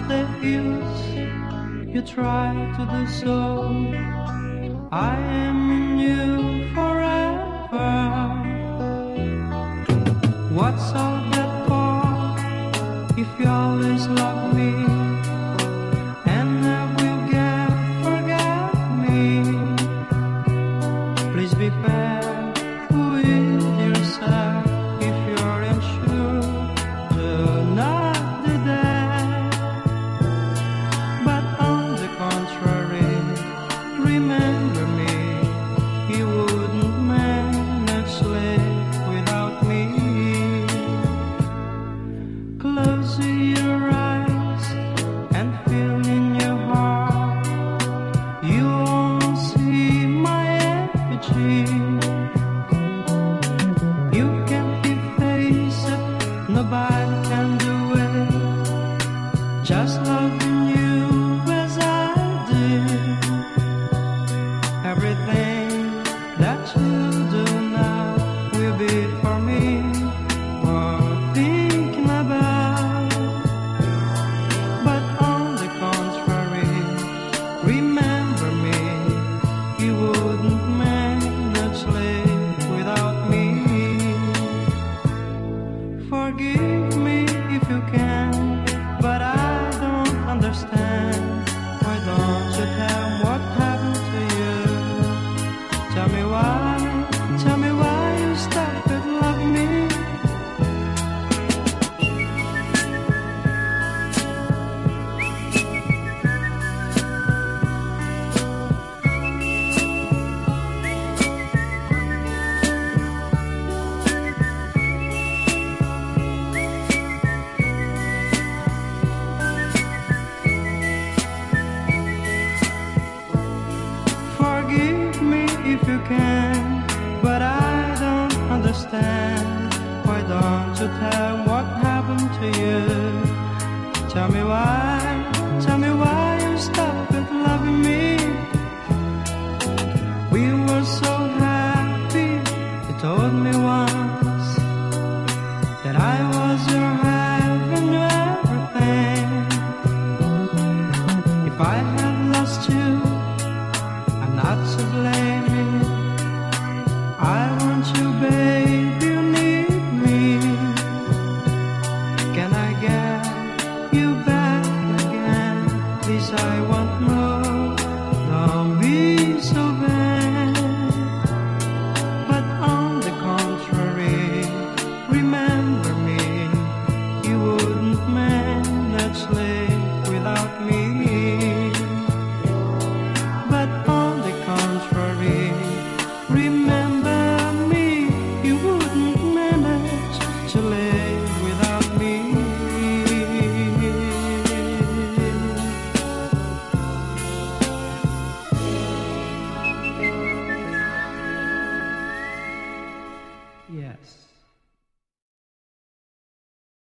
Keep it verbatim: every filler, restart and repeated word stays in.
the use? You try to do so. I am in you forever. What's all that for? If you always love me and never get forget me, please be fair with yourself. If you're unsure, do not do that. But on the contrary, remember me. You wouldn't manage to live without me. Close your eyes and feel in your heart. You won't see my effigy. You can't efface it, nobody can do it. Just loving you as I do. Everything that you do now will be for me, worth thinking about. But on the contrary, remember me. You wouldn't manage to live without me. Forgive me if you can, but I don't understand. Why don't you tell me what happened to you? Tell me why, tell me why you stopped loving me. Forgive me if you can, but I don't understand. Why don't you tell me what happened to you?